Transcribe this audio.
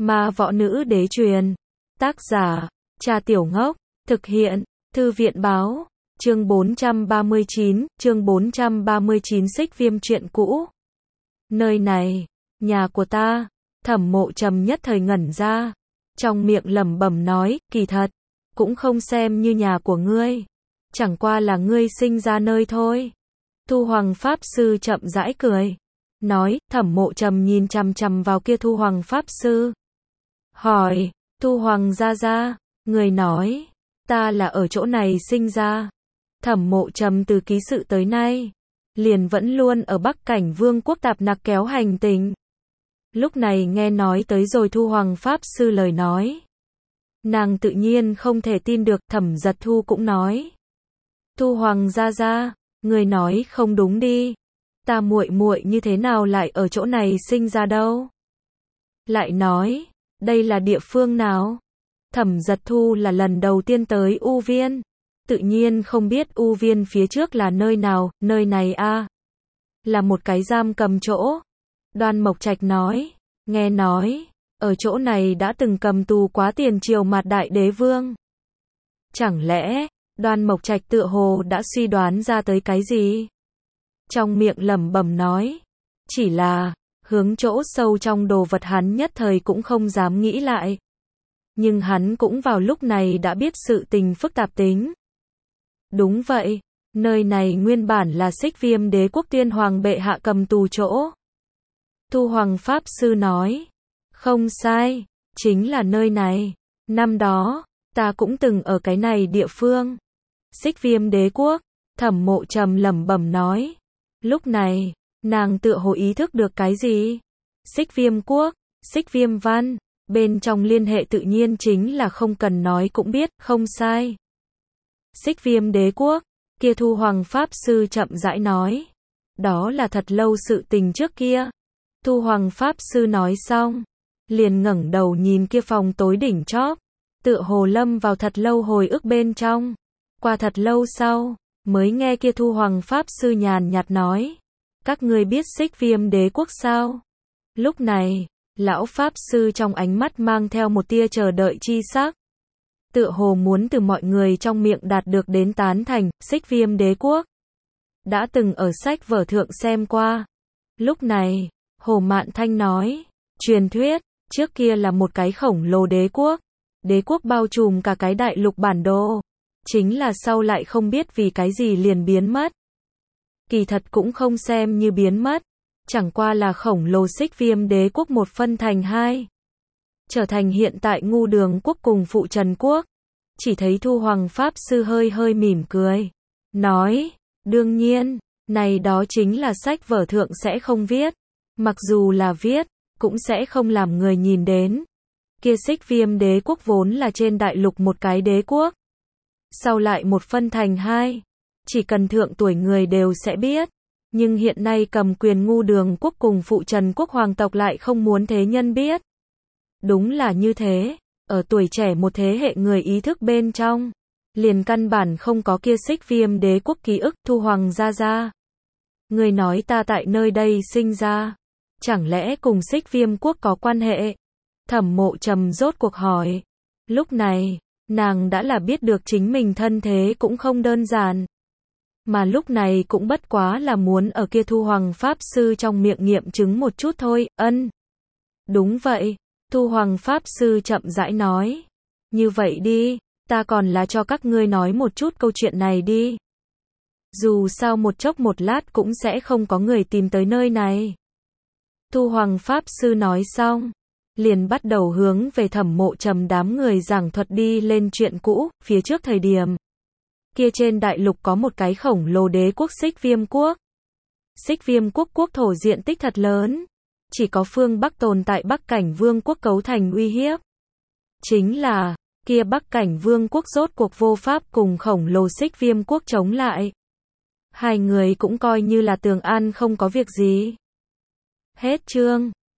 Ma võ nữ đế truyền. Tác giả, Trà Tiểu Ngốc. Thực hiện, Thư viện báo. Chương 439 Xích Viêm truyện cũ. Nơi này, nhà của ta. Thẩm Mộ Trầm nhất thời ngẩn ra. Trong miệng lẩm bẩm nói, kỳ thật, cũng không xem như nhà của ngươi. Chẳng qua là ngươi sinh ra nơi thôi. Thu Hoàng Pháp Sư chậm rãi cười. Nói, Thẩm Mộ Trầm nhìn chằm chằm vào kia Thu Hoàng Pháp Sư. Hỏi, Thu Hoàng gia gia, người nói, ta là ở chỗ này sinh ra. Thẩm Mộ Trầm từ ký sự tới nay, liền vẫn luôn ở Bắc Cảnh Vương quốc tạp nặc kéo hành tình. Lúc này nghe nói tới rồi Thu Hoàng Pháp Sư lời nói. Nàng tự nhiên không thể tin được, Thẩm Giật Thu cũng nói. Thu Hoàng gia gia, người nói không đúng đi. Ta muội muội như thế nào lại ở chỗ này sinh ra đâu? Lại nói, đây là địa phương nào? Thẩm Giật Thu là lần đầu tiên tới U Viên, tự nhiên không biết U Viên phía trước là nơi nào. Nơi này a, là một cái giam cầm chỗ. Đoan Mộc Trạch nói, nghe nói, ở chỗ này đã từng cầm tù quá tiền triều Mạt Đại Đế Vương. Chẳng lẽ, Đoan Mộc Trạch tựa hồ đã suy đoán ra tới cái gì? Trong miệng lẩm bẩm nói, chỉ là, hướng chỗ sâu trong đồ vật hắn nhất thời cũng không dám nghĩ lại. Nhưng hắn cũng vào lúc này đã biết sự tình phức tạp tính. Đúng vậy, nơi này nguyên bản là Xích Viêm Đế quốc Tiên Hoàng bệ hạ cầm tù chỗ. Thu Hoàng Pháp Sư nói, không sai, chính là nơi này. Năm đó, ta cũng từng ở cái này địa phương. Xích Viêm Đế quốc, Thẩm Mộ Trầm lẩm bẩm nói. Lúc này, nàng tựa hồ ý thức được cái gì? Xích Viêm quốc, Xích Viêm văn, bên trong liên hệ tự nhiên chính là không cần nói cũng biết, không sai. Xích Viêm Đế quốc, kia Thu Hoàng Pháp Sư chậm rãi nói. Đó là thật lâu sự tình trước kia. Thu Hoàng Pháp Sư nói xong, liền ngẩng đầu nhìn kia phòng tối đỉnh chóp, tựa hồ lâm vào thật lâu hồi ức bên trong. Qua thật lâu sau, mới nghe kia Thu Hoàng Pháp Sư nhàn nhạt nói, các ngươi biết Xích Viêm Đế quốc sao? Lúc này, lão Pháp Sư trong ánh mắt mang theo một tia chờ đợi chi sắc, tựa hồ muốn từ mọi người trong miệng đạt được đến tán thành. Xích Viêm Đế quốc đã từng ở sách vở thượng xem qua. Lúc này, Hồ Mạn Thanh nói, truyền thuyết, trước kia là một cái khổng lồ đế quốc. Đế quốc bao trùm cả cái đại lục bản đồ. Chính là sau lại không biết vì cái gì liền biến mất. Kỳ thật cũng không xem như biến mất. Chẳng qua là khổng lồ Xích Viêm Đế quốc một phân thành hai. Trở thành hiện tại Ngu Đường quốc cùng Phụ Trần quốc. Chỉ thấy Thu Hoàng Pháp Sư hơi hơi mỉm cười. Nói, đương nhiên, này đó chính là sách vở thượng sẽ không viết. Mặc dù là viết, cũng sẽ không làm người nhìn đến. Kia Xích Viêm Đế quốc vốn là trên đại lục một cái đế quốc. Sau lại một phân thành hai. Chỉ cần thượng tuổi người đều sẽ biết. Nhưng hiện nay cầm quyền Ngu Đường quốc cùng Phụ Trần quốc hoàng tộc lại không muốn thế nhân biết. Đúng là như thế. Ở tuổi trẻ một thế hệ người ý thức bên trong, liền căn bản không có kia Xích Viêm Đế quốc ký ức. Thu Hoàng gia gia, người nói ta tại nơi đây sinh ra, chẳng lẽ cùng Xích Viêm quốc có quan hệ? Thẩm Mộ Trầm rốt cuộc hỏi. Lúc này, nàng đã là biết được chính mình thân thế cũng không đơn giản. Mà lúc này cũng bất quá là muốn ở kia Thu Hoàng Pháp Sư trong miệng nghiệm chứng một chút thôi. Ân. Đúng vậy. Thu Hoàng Pháp Sư chậm rãi nói. Như vậy đi, ta còn là cho các ngươi nói một chút câu chuyện này đi. Dù sao một chốc một lát cũng sẽ không có người tìm tới nơi này. Thu Hoàng Pháp Sư nói xong, liền bắt đầu hướng về Thẩm Mộ Trầm đám người giảng thuật đi lên chuyện cũ. Phía trước thời điểm kia trên đại lục có một cái khổng lồ đế quốc Xích Viêm quốc. Xích Viêm quốc quốc thổ diện tích thật lớn, chỉ có phương Bắc tồn tại Bắc Cảnh Vương quốc cấu thành uy hiếp. Chính là, kia Bắc Cảnh Vương quốc rốt cuộc vô pháp cùng khổng lồ Xích Viêm quốc chống lại. Hai người cũng coi như là tường an không có việc gì. Hết chương.